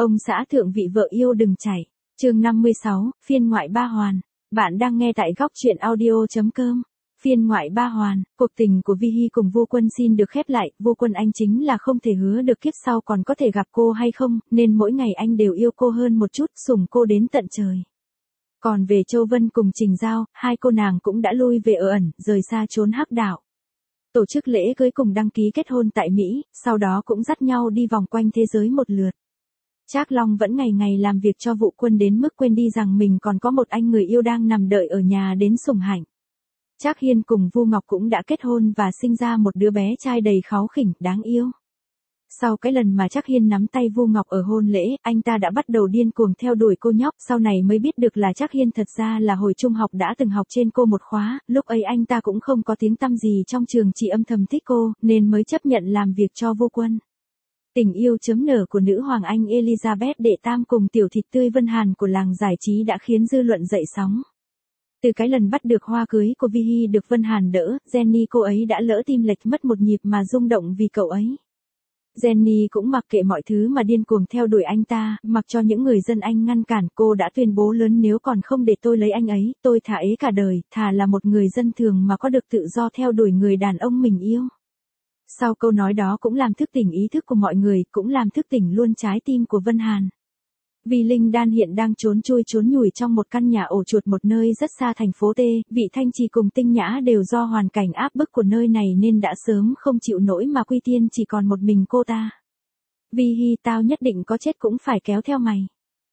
Ông xã thượng vị vợ yêu đừng chạy. Chương 56, phiên ngoại ba hoàn. Bạn đang nghe tại góc truyện audio.com. Phiên ngoại ba hoàn, cuộc tình của Vi Hy cùng Vô Quân xin được khép lại. Vô Quân anh chính là không thể hứa được kiếp sau còn có thể gặp cô hay không, nên mỗi ngày anh đều yêu cô hơn một chút, sủng cô đến tận trời. Còn về Châu Vân cùng Trình Giao, hai cô nàng cũng đã lui về ở ẩn, rời xa chốn hắc đạo. Tổ chức lễ cưới cùng đăng ký kết hôn tại Mỹ, sau đó cũng dắt nhau đi vòng quanh thế giới một lượt. Trác Long vẫn ngày ngày làm việc cho Vụ Quân đến mức quên đi rằng mình còn có một anh người yêu đang nằm đợi ở nhà đến sủng hạnh. Trác Hiên cùng Vu Ngọc cũng đã kết hôn và sinh ra một đứa bé trai đầy kháu khỉnh, đáng yêu. Sau cái lần mà Trác Hiên nắm tay Vu Ngọc ở hôn lễ, anh ta đã bắt đầu điên cuồng theo đuổi cô nhóc, sau này mới biết được là Trác Hiên thật ra là hồi trung học đã từng học trên cô một khóa, lúc ấy anh ta cũng không có tiếng tăm gì trong trường, chỉ âm thầm thích cô, nên mới chấp nhận làm việc cho Vô Quân. Tình yêu chấm nở của nữ hoàng Anh Elizabeth đệ tam cùng tiểu thịt tươi Vân Hàn của làng giải trí đã khiến dư luận dậy sóng. Từ cái lần bắt được hoa cưới của Vi Hy được Vân Hàn đỡ, Jenny cô ấy đã lỡ tim lệch mất một nhịp mà rung động vì cậu ấy. Jenny cũng mặc kệ mọi thứ mà điên cuồng theo đuổi anh ta, mặc cho những người dân Anh ngăn cản. Cô đã tuyên bố lớn, nếu còn không để tôi lấy anh ấy, tôi thà ế cả đời, thà là một người dân thường mà có được tự do theo đuổi người đàn ông mình yêu. Sau câu nói đó cũng làm thức tỉnh ý thức của mọi người, cũng làm thức tỉnh luôn trái tim của Vân Hàn. Vì Linh Đan hiện đang trốn chui trốn nhủi trong một căn nhà ổ chuột một nơi rất xa thành phố T, Vị Thanh Trì cùng Tinh Nhã đều do hoàn cảnh áp bức của nơi này nên đã sớm không chịu nổi mà quy tiên chỉ còn một mình cô ta. Vi Hy, tao nhất định có chết cũng phải kéo theo mày.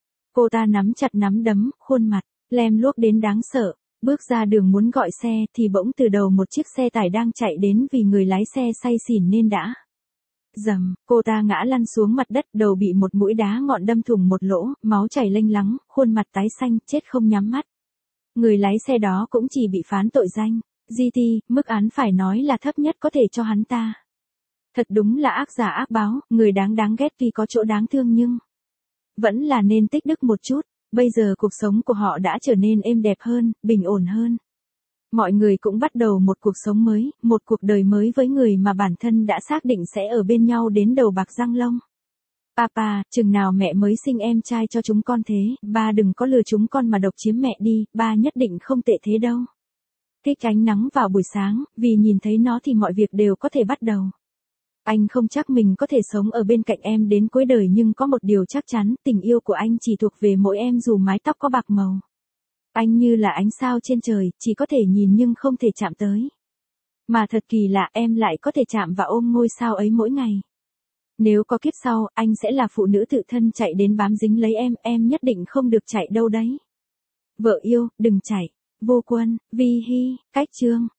Cô ta nắm chặt nắm đấm, khuôn mặt lem luốc đến đáng sợ. Bước ra đường muốn gọi xe thì bỗng từ đầu một chiếc xe tải đang chạy đến, vì người lái xe say xỉn nên đã dầm, cô ta ngã lăn xuống mặt đất, đầu bị một mũi đá ngọn đâm thủng một lỗ, máu chảy lênh láng, khuôn mặt tái xanh, chết không nhắm mắt. Người lái xe đó cũng chỉ bị phán tội danh GT, mức án phải nói là thấp nhất có thể cho hắn ta. Thật đúng là ác giả ác báo, người đáng ghét vì có chỗ đáng thương nhưng vẫn là nên tích đức một chút. Bây giờ cuộc sống của họ đã trở nên êm đẹp hơn, bình ổn hơn. Mọi người cũng bắt đầu một cuộc sống mới, một cuộc đời mới với người mà bản thân đã xác định sẽ ở bên nhau đến đầu bạc răng long. Papa, chừng nào mẹ mới sinh em trai cho chúng con thế, ba đừng có lừa chúng con mà độc chiếm mẹ đi, ba nhất định không tệ thế đâu. Thích ánh nắng vào buổi sáng, vì nhìn thấy nó thì mọi việc đều có thể bắt đầu. Anh không chắc mình có thể sống ở bên cạnh em đến cuối đời, nhưng có một điều chắc chắn, tình yêu của anh chỉ thuộc về mỗi em dù mái tóc có bạc màu. Anh như là ánh sao trên trời, chỉ có thể nhìn nhưng không thể chạm tới. Mà thật kỳ lạ, em lại có thể chạm và ôm ngôi sao ấy mỗi ngày. Nếu có kiếp sau, anh sẽ là phụ nữ tự thân chạy đến bám dính lấy em nhất định không được chạy đâu đấy. Vợ yêu, đừng chạy. Vô Quân, Vi Hy, cách chương.